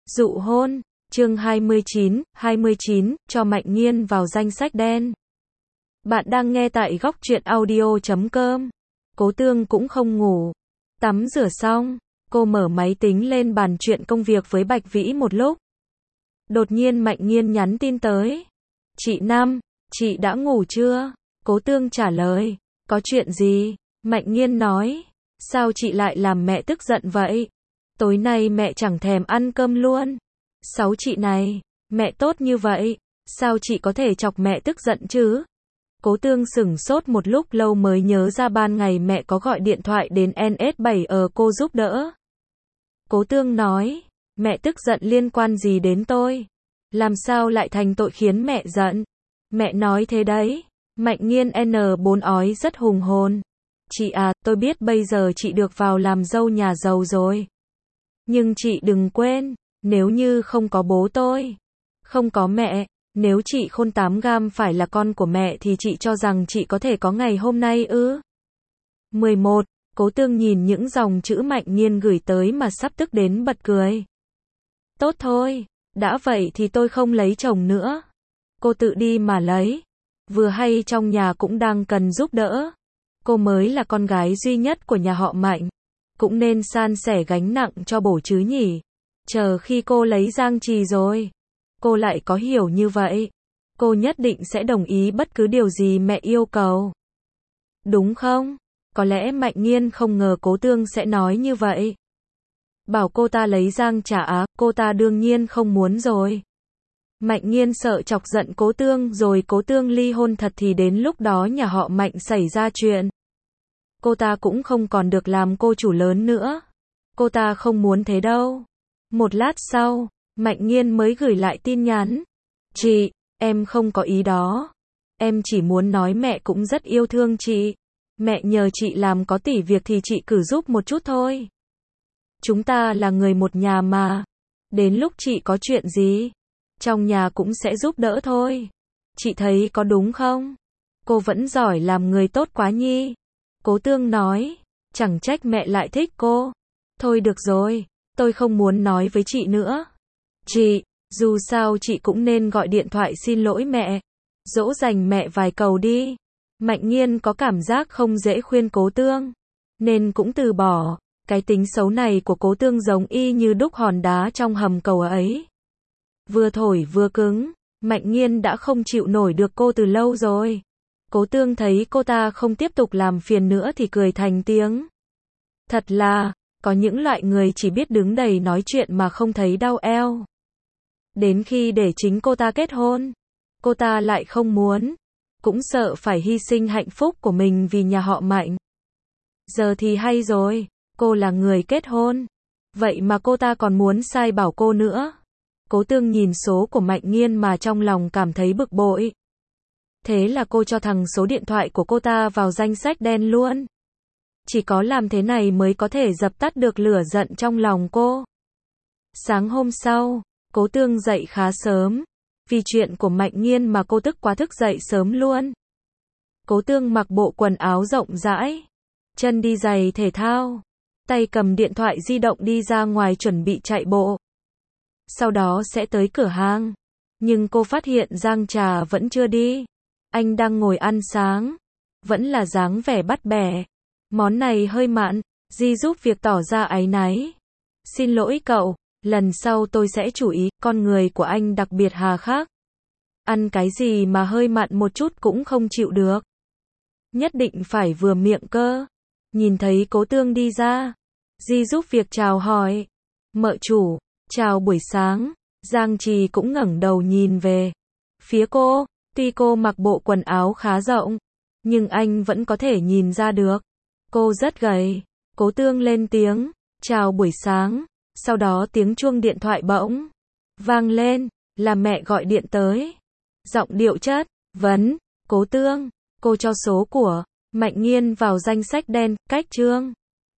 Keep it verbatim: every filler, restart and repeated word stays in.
Dụ hôn, chương hai mươi chín, hai mươi chín, cho Mạnh Nghiên vào danh sách đen. Bạn đang nghe tại góc truyện audio chấm com. Cố Tương cũng không ngủ. Tắm rửa xong, cô mở máy tính lên bàn chuyện công việc với Bạch Vĩ một lúc. Đột nhiên Mạnh Nghiên nhắn tin tới. Chị Năm, chị đã ngủ chưa? Cố Tương trả lời. Có chuyện gì? Mạnh Nghiên nói. Sao chị lại làm mẹ tức giận vậy? Tối nay mẹ chẳng thèm ăn cơm luôn. Sáu chị này, mẹ tốt như vậy, sao chị có thể chọc mẹ tức giận chứ? Cố Tương sửng sốt một lúc lâu mới nhớ ra ban ngày mẹ có gọi điện thoại đến en ét bảy ở cô giúp đỡ. Cố Tương nói, mẹ tức giận liên quan gì đến tôi? Làm sao lại thành tội khiến mẹ giận? Mẹ nói thế đấy. Mạnh Nghiên en bốn ói rất hùng hồn. Chị à, tôi biết bây giờ chị được vào làm dâu nhà giàu rồi. Nhưng chị đừng quên, nếu như không có bố tôi, không có mẹ, nếu chị Khôn tám gam phải là con của mẹ thì chị cho rằng chị có thể có ngày hôm nay ư? mười một. Cố Tương nhìn những dòng chữ Mạnh Nghiên gửi tới mà sắp tức đến bật cười. Tốt thôi, đã vậy thì tôi không lấy chồng nữa. Cô tự đi mà lấy. Vừa hay trong nhà cũng đang cần giúp đỡ. Cô mới là con gái duy nhất của nhà họ Mạnh. Cũng nên san sẻ gánh nặng cho bổ chứ nhỉ. Chờ khi cô lấy Giang Trì rồi, cô lại có hiểu như vậy, cô nhất định sẽ đồng ý bất cứ điều gì mẹ yêu cầu. Đúng không? Có lẽ Mạnh Nghiên không ngờ Cố Tương sẽ nói như vậy. Bảo cô ta lấy Giang Trà á, cô ta đương nhiên không muốn rồi. Mạnh Nghiên sợ chọc giận Cố Tương rồi Cố Tương ly hôn thật thì đến lúc đó nhà họ Mạnh xảy ra chuyện. Cô ta cũng không còn được làm cô chủ lớn nữa. Cô ta không muốn thế đâu. Một lát sau, Mạnh Nghiên mới gửi lại tin nhắn. Chị, em không có ý đó. Em chỉ muốn nói mẹ cũng rất yêu thương chị. Mẹ nhờ chị làm có tỷ việc thì chị cử giúp một chút thôi. Chúng ta là người một nhà mà. Đến lúc chị có chuyện gì, trong nhà cũng sẽ giúp đỡ thôi. Chị thấy có đúng không? Cô vẫn giỏi làm người tốt quá nhi. Cố Tương nói, chẳng trách mẹ lại thích cô. Thôi được rồi, tôi không muốn nói với chị nữa. Chị, dù sao chị cũng nên gọi điện thoại xin lỗi mẹ. Dỗ dành mẹ vài câu đi. Mạnh Nghiên có cảm giác không dễ khuyên Cố Tương, nên cũng từ bỏ. Cái tính xấu này của Cố Tương giống y như đúc hòn đá trong hầm cầu ấy. Vừa thổi vừa cứng, Mạnh Nghiên đã không chịu nổi được cô từ lâu rồi. Cố Tương thấy cô ta không tiếp tục làm phiền nữa thì cười thành tiếng. Thật là, có những loại người chỉ biết đứng đầy nói chuyện mà không thấy đau eo. Đến khi để chính cô ta kết hôn, cô ta lại không muốn, cũng sợ phải hy sinh hạnh phúc của mình vì nhà họ Mạnh. Giờ thì hay rồi, cô là người kết hôn, vậy mà cô ta còn muốn sai bảo cô nữa. Cố Tương nhìn số của Mạnh Nghiên mà trong lòng cảm thấy bực bội. Thế là cô cho thằng số điện thoại của cô ta vào danh sách đen luôn. Chỉ có làm thế này mới có thể dập tắt được lửa giận trong lòng cô. Sáng hôm sau, Cố Tương dậy khá sớm. Vì chuyện của Mạnh Nghiên mà cô tức quá thức dậy sớm luôn. Cố Tương mặc bộ quần áo rộng rãi, chân đi giày thể thao, tay cầm điện thoại di động đi ra ngoài chuẩn bị chạy bộ. Sau đó sẽ tới cửa hàng. Nhưng cô phát hiện Giang Trà vẫn chưa đi. Anh đang ngồi ăn sáng. Vẫn là dáng vẻ bắt bẻ. Món này hơi mặn. Di giúp việc tỏ ra áy náy. Xin lỗi cậu, lần sau tôi sẽ chú ý, con người của anh đặc biệt hà khắc. Ăn cái gì mà hơi mặn một chút cũng không chịu được. Nhất định phải vừa miệng cơ. Nhìn thấy Cố Tương đi ra, Di giúp việc chào hỏi. Mợ chủ, chào buổi sáng. Giang Trì cũng ngẩng đầu nhìn về phía cô. Tuy cô mặc bộ quần áo khá rộng, nhưng anh vẫn có thể nhìn ra được cô rất gầy. Cố Tương lên tiếng, chào buổi sáng. Sau đó tiếng chuông điện thoại bỗng vang lên, là mẹ gọi điện tới. Giọng điệu chất vấn, Cố Tương, cô cho số của Mạnh Nghiên vào danh sách đen, cách chương.